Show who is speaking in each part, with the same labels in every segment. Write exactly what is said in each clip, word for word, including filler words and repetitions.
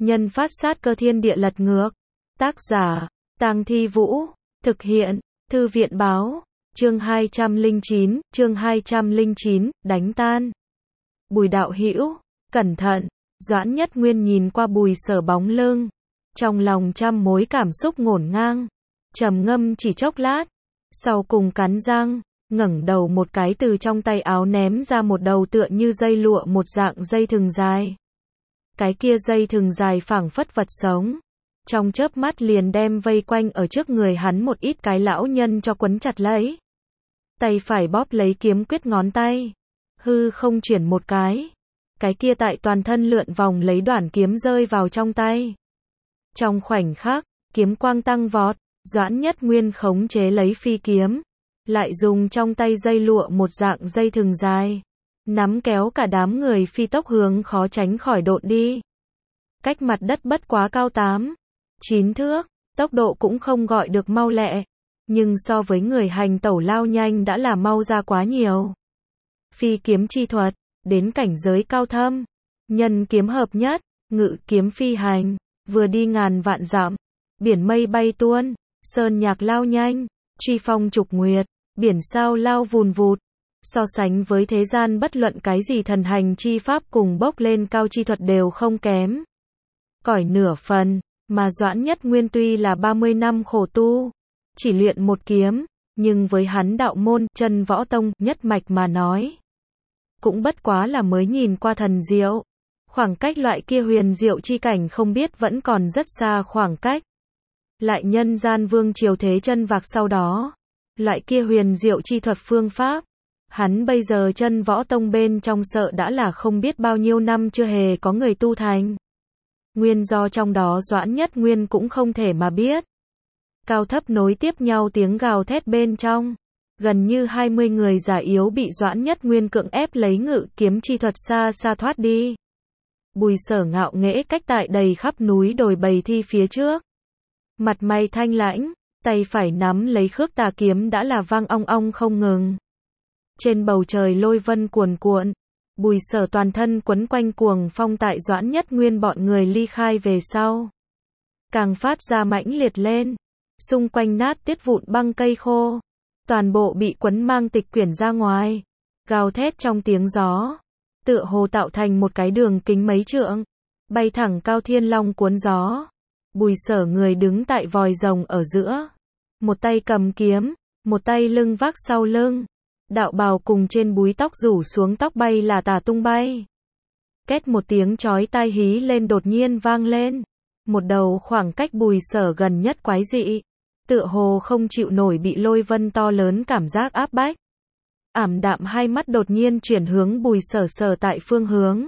Speaker 1: nhân phát sát cơ thiên địa lật ngược. Tác giả, Tang Thi Vũ. Thực hiện, Thư viện báo. Chương hai trăm lẻ chín, chương hai trăm lẻ chín, đánh tan. Bùi đạo hữu, cẩn thận. Doãn Nhất Nguyên nhìn qua Bùi Sở bóng lưng, trong lòng trăm mối cảm xúc ngổn ngang, trầm ngâm chỉ chốc lát, sau cùng cắn răng, ngẩng đầu một cái từ trong tay áo ném ra một đầu tựa như dây lụa một dạng dây thừng dài. Cái kia dây thừng dài phảng phất vật sống, trong chớp mắt liền đem vây quanh ở trước người hắn một ít cái lão nhân cho quấn chặt lấy. Tay phải bóp lấy kiếm quyết ngón tay, hư không chuyển một cái, cái kia tại toàn thân lượn vòng lấy đoạn kiếm rơi vào trong tay. Trong khoảnh khắc, kiếm quang tăng vọt, Doãn Nhất Nguyên khống chế lấy phi kiếm, lại dùng trong tay dây lụa một dạng dây thừng dài, nắm kéo cả đám người phi tốc hướng khó tránh khỏi độn đi. Cách mặt đất bất quá cao tám, chín thước, tốc độ cũng không gọi được mau lẹ, nhưng so với người hành tẩu lao nhanh đã là mau ra quá nhiều. Phi kiếm chi thuật, đến cảnh giới cao thâm, nhân kiếm hợp nhất, ngự kiếm phi hành, vừa đi ngàn vạn dặm, biển mây bay tuôn, sơn nhạc lao nhanh, truy phong trục nguyệt, biển sao lao vùn vụt. So sánh với thế gian bất luận cái gì thần hành chi pháp cùng bốc lên cao chi thuật đều không kém cỏi nửa phần, mà Doãn Nhất Nguyên tuy là ba mươi năm khổ tu, chỉ luyện một kiếm, nhưng với hắn đạo môn chân võ tông nhất mạch mà nói, cũng bất quá là mới nhìn qua thần diệu. Khoảng cách loại kia huyền diệu chi cảnh không biết vẫn còn rất xa khoảng cách. Lại nhân gian vương triều thế chân vạc sau đó, loại kia huyền diệu chi thuật phương pháp, hắn bây giờ chân võ tông bên trong sợ đã là không biết bao nhiêu năm chưa hề có người tu thành. Nguyên do trong đó Doãn Nhất Nguyên cũng không thể mà biết. Cao thấp nối tiếp nhau tiếng gào thét bên trong, gần như hai mươi người già yếu bị Doãn Nhất Nguyên cưỡng ép lấy ngự kiếm chi thuật xa xa thoát đi. Bùi Sở ngạo nghễ cách tại đầy khắp núi đồi bầy thi phía trước. Mặt mày thanh lãnh, tay phải nắm lấy khước tà kiếm đã là vang ong ong không ngừng. Trên bầu trời lôi vân cuồn cuộn, Bùi Sở toàn thân quấn quanh cuồng phong tại Doãn Nhất Nguyên bọn người ly khai về sau, càng phát ra mãnh liệt lên, xung quanh nát tiết vụn băng cây khô, toàn bộ bị quấn mang tịch quyển ra ngoài, gào thét trong tiếng gió, tựa hồ tạo thành một cái đường kính mấy trượng, bay thẳng cao thiên long cuốn gió. Bùi Sở người đứng tại vòi rồng ở giữa, một tay cầm kiếm, một tay lưng vác sau lưng, đạo bào cùng trên búi tóc rủ xuống tóc bay là tả tung bay. Két một tiếng chói tai hí lên đột nhiên vang lên, một đầu khoảng cách Bùi Sở gần nhất quái dị, tựa hồ không chịu nổi bị lôi vân to lớn cảm giác áp bách. Ảm đạm hai mắt đột nhiên chuyển hướng Bùi Sở sở tại phương hướng.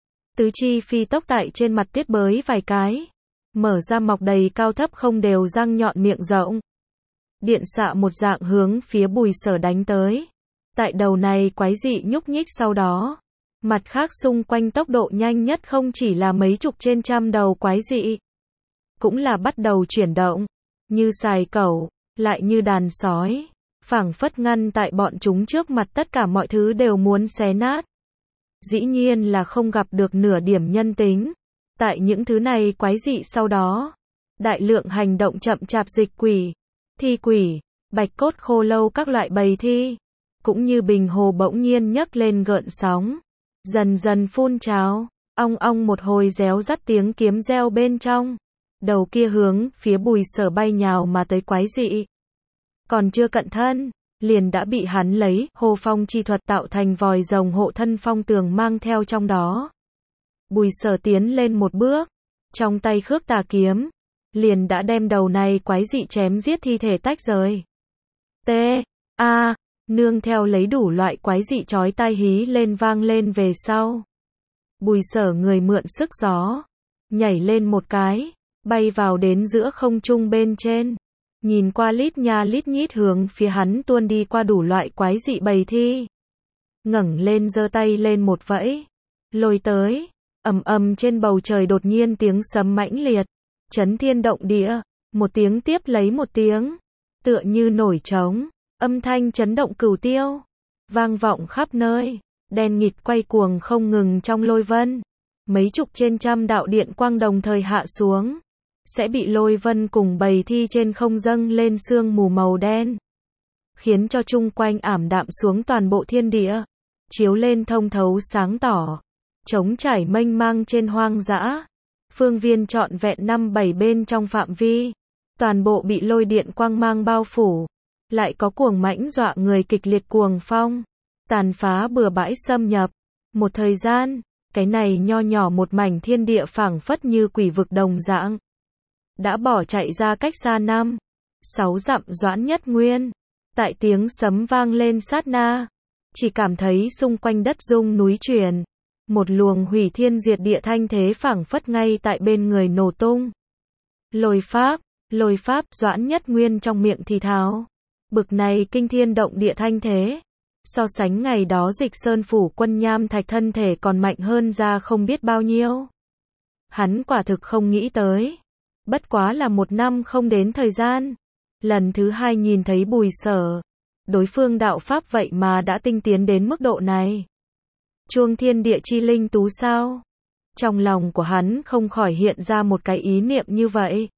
Speaker 1: Tứ chi phi tốc tại trên mặt tuyết bới vài cái, mở ra mọc đầy cao thấp không đều răng nhọn miệng rộng. Điện xạ một dạng hướng phía Bùi Sở đánh tới. Tại đầu này quái dị nhúc nhích sau đó, mặt khác xung quanh tốc độ nhanh nhất không chỉ là mấy chục trên trăm đầu quái dị, cũng là bắt đầu chuyển động, như sài cẩu, lại như đàn sói, phảng phất ngăn tại bọn chúng trước mặt tất cả mọi thứ đều muốn xé nát. Dĩ nhiên là không gặp được nửa điểm nhân tính. Tại những thứ này quái dị sau đó, đại lượng hành động chậm chạp dịch quỷ, thi quỷ, bạch cốt khô lâu các loại bầy thi, cũng như bình hồ bỗng nhiên nhấc lên gợn sóng, dần dần phun trào, ong ong một hồi réo rắt tiếng kiếm reo bên trong. Đầu kia hướng phía Bùi Sở bay nhào mà tới quái dị, còn chưa cận thân, liền đã bị hắn lấy hồ phong chi thuật tạo thành vòi rồng hộ thân phong tường mang theo trong đó. Bùi Sở tiến lên một bước, trong tay khước tà kiếm, liền đã đem đầu này quái dị chém giết thi thể tách rời. T. A. Nương theo lấy đủ loại quái dị chói tai hí lên vang lên về sau. Bùi Sở người mượn sức gió, nhảy lên một cái, bay vào đến giữa không trung bên trên, nhìn qua lít nha lít nhít hướng phía hắn tuôn đi qua đủ loại quái dị bầy thi. Ngẩng lên giơ tay lên một vẫy, lôi tới. Ầm ầm trên bầu trời đột nhiên tiếng sấm mãnh liệt, chấn thiên động địa, một tiếng tiếp lấy một tiếng, tựa như nổi trống, âm thanh chấn động cửu tiêu, vang vọng khắp nơi, đen nghịt quay cuồng không ngừng trong lôi vân. mấy chục trên trăm đạo điện quang đồng thời hạ xuống, sẽ bị lôi vân cùng bầy thi trên không dâng lên sương mù màu đen, khiến cho chung quanh ảm đạm xuống toàn bộ thiên địa, chiếu lên thông thấu sáng tỏ, trống trải mênh mang trên hoang dã, phương viên trọn vẹn năm bảy bên trong phạm vi, toàn bộ bị lôi điện quang mang bao phủ, lại có cuồng mãnh dọa người kịch liệt cuồng phong, tàn phá bừa bãi xâm nhập. Một thời gian, cái này nho nhỏ một mảnh thiên địa phảng phất như quỷ vực đồng dạng, đã bỏ chạy ra cách xa năm, sáu dặm Doãn Nhất Nguyên, tại tiếng sấm vang lên sát na, chỉ cảm thấy xung quanh đất rung núi chuyển, một luồng hủy thiên diệt địa thanh thế phảng phất ngay tại bên người nổ tung. Lôi pháp, lôi pháp, Doãn Nhất Nguyên trong miệng thì thào, bực này kinh thiên động địa thanh thế, so sánh ngày đó Dịch Sơn phủ quân nham thạch thân thể còn mạnh hơn ra không biết bao nhiêu. Hắn quả thực không nghĩ tới, bất quá là một năm không đến thời gian, lần thứ hai nhìn thấy Bùi Sở, đối phương đạo pháp vậy mà đã tinh tiến đến mức độ này. Chuông thiên địa chi linh tú sao? Trong lòng của hắn không khỏi hiện ra một cái ý niệm như vậy.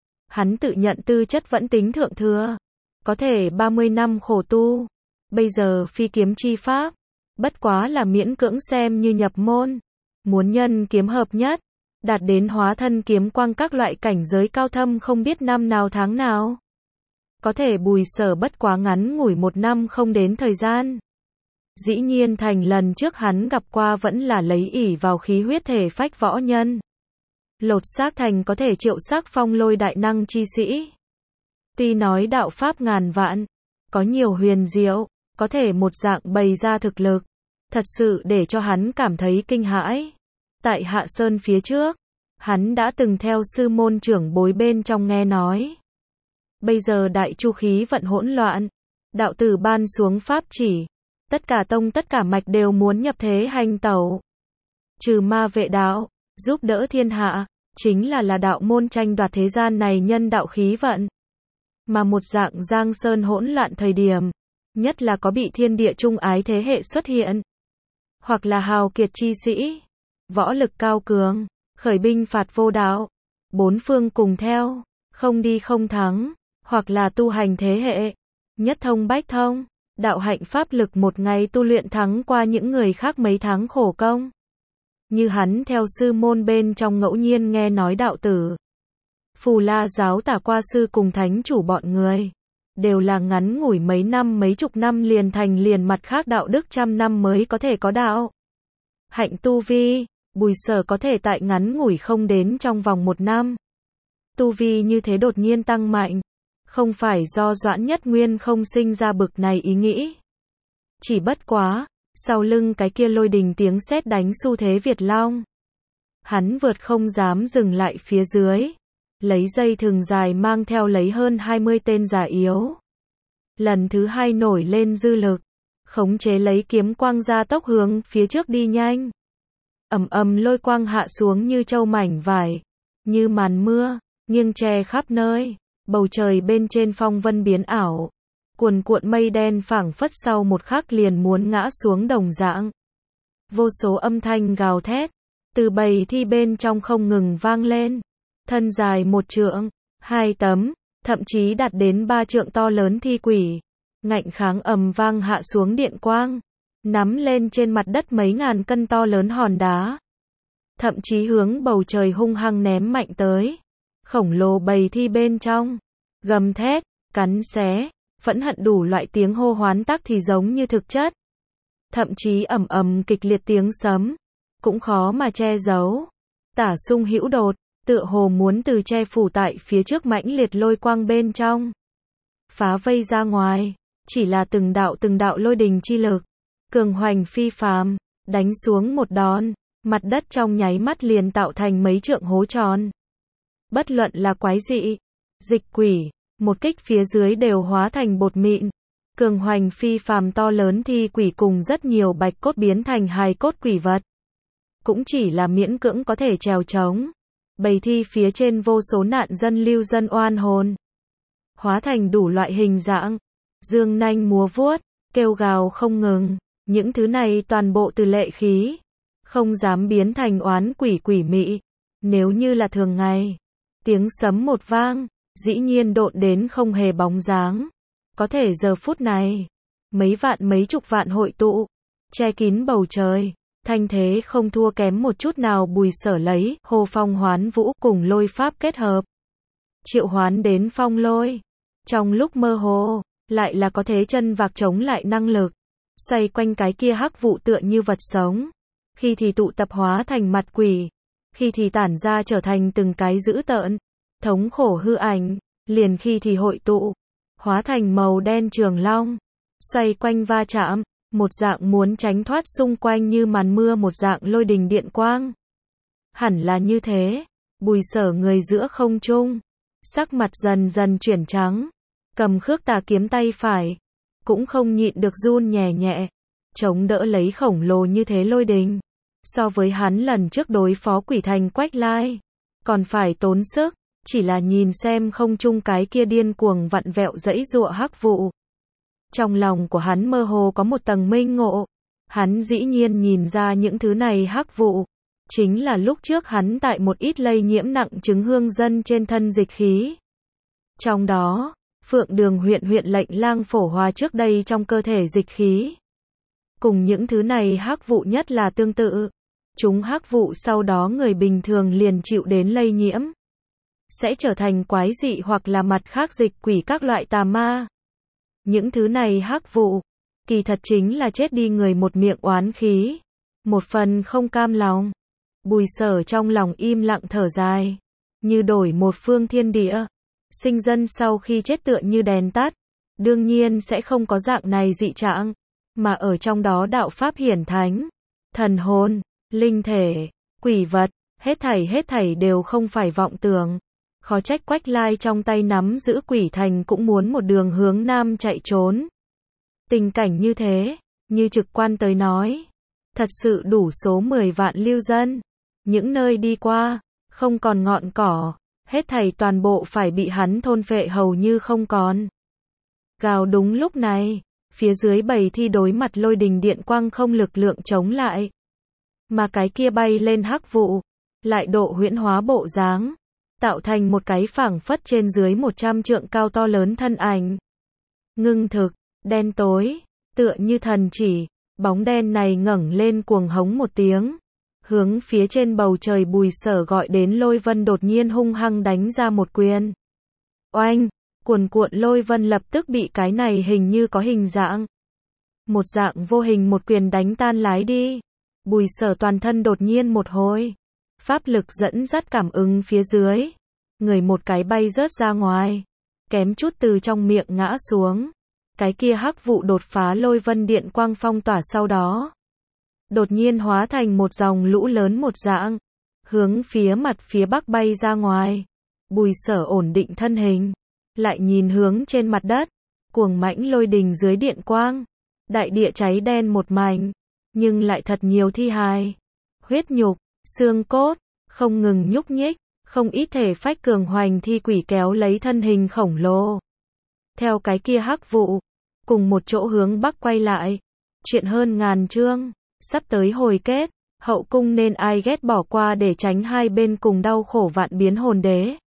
Speaker 1: Hắn tự nhận tư chất vẫn tính thượng thừa, có thể ba mươi năm khổ tu, bây giờ phi kiếm chi pháp, bất quá là miễn cưỡng xem như nhập môn, muốn nhân kiếm hợp nhất, đạt đến hóa thân kiếm quang các loại cảnh giới cao thâm không biết năm nào tháng nào. Có thể Bùi Sở bất quá ngắn ngủi một năm không đến thời gian. Dĩ nhiên thành lần trước hắn gặp qua vẫn là lấy ỷ vào khí huyết thể phách võ nhân. Lột xác thành có thể triệu xác phong lôi đại năng chi sĩ. Tuy nói đạo pháp ngàn vạn, có nhiều huyền diệu, có thể một dạng bày ra thực lực, thật sự để cho hắn cảm thấy kinh hãi. Tại Hạ Sơn phía trước, hắn đã từng theo sư môn trưởng bối bên trong nghe nói. Bây giờ đại chu khí vận hỗn loạn, đạo tử ban xuống pháp chỉ, tất cả tông tất cả mạch đều muốn nhập thế hành tẩu. Trừ ma vệ đạo, giúp đỡ thiên hạ, chính là là đạo môn tranh đoạt thế gian này nhân đạo khí vận. Mà một dạng giang sơn hỗn loạn thời điểm, nhất là có bị thiên địa trung ái thế hệ xuất hiện, hoặc là hào kiệt chi sĩ, võ lực cao cường, khởi binh phạt vô đạo, bốn phương cùng theo, không đi không thắng, hoặc là tu hành thế hệ, nhất thông bách thông, đạo hạnh pháp lực một ngày tu luyện thắng qua những người khác mấy tháng khổ công. Như hắn theo sư môn bên trong ngẫu nhiên nghe nói đạo tử, Phù La giáo tả qua sư cùng thánh chủ bọn người, đều là ngắn ngủi mấy năm mấy chục năm liền thành liền mặt khác đạo đức trăm năm mới có thể có đạo hạnh tu vi. Bùi Sở có thể tại ngắn ngủi không đến trong vòng một năm, tu vi như thế đột nhiên tăng mạnh, không phải do Doãn Nhất Nguyên không sinh ra bực này ý nghĩ. Chỉ bất quá, sau lưng cái kia lôi đình tiếng sét đánh xu thế Việt Long. Hắn vượt không dám dừng lại phía dưới, lấy dây thừng dài mang theo lấy hơn hai mươi tên già yếu. Lần thứ hai nổi lên dư lực, khống chế lấy kiếm quang ra tốc hướng phía trước đi nhanh. Ầm ầm lôi quang hạ xuống như châu mảnh vải, như màn mưa, nghiêng che khắp nơi, bầu trời bên trên phong vân biến ảo, cuồn cuộn mây đen phảng phất sau một khắc liền muốn ngã xuống đồng dạng. Vô số âm thanh gào thét, từ bầy thi bên trong không ngừng vang lên, thân dài một trượng, hai tấm, thậm chí đạt đến ba trượng to lớn thi quỷ, ngạnh kháng ầm vang hạ xuống điện quang, nắm lên trên mặt đất mấy ngàn cân to lớn hòn đá, thậm chí hướng bầu trời hung hăng ném mạnh tới. Khổng lồ bầy thi bên trong, gầm thét, cắn xé, phẫn hận đủ loại tiếng hô hoán tắc thì giống như thực chất. Thậm chí ầm ầm kịch liệt tiếng sấm, cũng khó mà che giấu. Tả xung hữu đột, tựa hồ muốn từ che phủ tại phía trước mãnh liệt lôi quang bên trong, phá vây ra ngoài, chỉ là từng đạo từng đạo lôi đình chi lực, cường hoành phi phàm, đánh xuống một đòn, mặt đất trong nháy mắt liền tạo thành mấy trượng hố tròn. Bất luận là quái dị, dịch quỷ, một kích phía dưới đều hóa thành bột mịn. Cường hoành phi phàm to lớn thi quỷ cùng rất nhiều bạch cốt biến thành hài cốt quỷ vật, cũng chỉ là miễn cưỡng có thể trèo trống. Bầy thi phía trên vô số nạn dân lưu dân oan hồn, hóa thành đủ loại hình dạng, dương nanh múa vuốt, kêu gào không ngừng. Những thứ này toàn bộ từ lệ khí, không dám biến thành oán quỷ quỷ mị. Nếu như là thường ngày, tiếng sấm một vang, dĩ nhiên độn đến không hề bóng dáng. Có thể giờ phút này, mấy vạn mấy chục vạn hội tụ, che kín bầu trời, thanh thế không thua kém một chút nào. Bùi Sở lấy Hồ Phong Hoán Vũ cùng lôi pháp kết hợp, triệu hoán đến phong lôi. Trong lúc mơ hồ, lại là có thế chân vạc chống lại năng lực, xoay quanh cái kia hắc vụ tựa như vật sống, khi thì tụ tập hóa thành mặt quỷ, khi thì tản ra trở thành từng cái dữ tợn, thống khổ hư ảnh, liền khi thì hội tụ, hóa thành màu đen trường long, xoay quanh va chạm, một dạng muốn tránh thoát xung quanh như màn mưa, một dạng lôi đình điện quang. Hẳn là như thế. Bùi Sở người giữa không trung, sắc mặt dần dần chuyển trắng, cầm khước tà kiếm tay phải, cũng không nhịn được run nhẹ nhẹ, chống đỡ lấy khổng lồ như thế lôi đình. So với hắn lần trước đối phó quỷ thành Quách Lai, còn phải tốn sức, chỉ là nhìn xem không trung cái kia điên cuồng vặn vẹo dãy giụa hắc vụ. Trong lòng của hắn mơ hồ có một tầng minh ngộ, hắn dĩ nhiên nhìn ra những thứ này hắc vụ, chính là lúc trước hắn tại một ít lây nhiễm nặng chứng hương dân trên thân dịch khí. Trong đó, Phượng Đường huyện huyện lệnh lang phổ hòa trước đây trong cơ thể dịch khí. Cùng những thứ này hắc vụ nhất là tương tự. Chúng hắc vụ sau đó người bình thường liền chịu đến lây nhiễm, sẽ trở thành quái dị hoặc là mặt khác dịch quỷ các loại tà ma. Những thứ này hắc vụ, kỳ thật chính là chết đi người một miệng oán khí, một phần không cam lòng. Bùi Sở trong lòng im lặng thở dài, như đổi một phương thiên địa. Sinh dân sau khi chết tựa như đèn tắt, đương nhiên sẽ không có dạng này dị trạng, mà ở trong đó đạo pháp hiển thánh, thần hồn, linh thể, quỷ vật, hết thảy hết thảy đều không phải vọng tưởng. Khó trách Quách Lai trong tay nắm giữ quỷ thành cũng muốn một đường hướng nam chạy trốn. Tình cảnh như thế, như trực quan tới nói, thật sự đủ số mười vạn lưu dân. Những nơi đi qua, không còn ngọn cỏ, hết thảy toàn bộ phải bị hắn thôn phệ hầu như không còn. Gào đúng lúc này, phía dưới bầy thi đối mặt lôi đình điện quang không lực lượng chống lại. Mà cái kia bay lên hắc vụ, lại độ huyễn hóa bộ dáng, tạo thành một cái phảng phất trên dưới một trăm trượng cao to lớn thân ảnh. Ngưng thực, đen tối, tựa như thần chỉ, bóng đen này ngẩng lên cuồng hống một tiếng. Hướng phía trên bầu trời Bùi Sở gọi đến lôi vân đột nhiên hung hăng đánh ra một quyền. Oanh, cuồn cuộn lôi vân lập tức bị cái này hình như có hình dạng. Một dạng vô hình một quyền đánh tan lái đi. Bùi Sở toàn thân đột nhiên một hồi. Pháp lực dẫn dắt cảm ứng phía dưới. Người một cái bay rớt ra ngoài. Kém chút từ trong miệng ngã xuống. Cái kia hắc vụ đột phá lôi vân điện quang phong tỏa sau đó. Đột nhiên hóa thành một dòng lũ lớn một dạng. Hướng phía mặt phía bắc bay ra ngoài. Bùi Sở ổn định thân hình. Lại nhìn hướng trên mặt đất. Cuồng mãnh lôi đình dưới điện quang. Đại địa cháy đen một mảnh. Nhưng lại thật nhiều thi hài. Huyết nhục, xương cốt, không ngừng nhúc nhích. Không ít thể phách cường hoành thi quỷ kéo lấy thân hình khổng lồ. Theo cái kia hắc vụ. Cùng một chỗ hướng bắc quay lại. Chuyện hơn ngàn chương. Sắp tới hồi kết. Hậu cung nên ai ghét bỏ qua để tránh hai bên cùng đau khổ vạn biến hồn đế.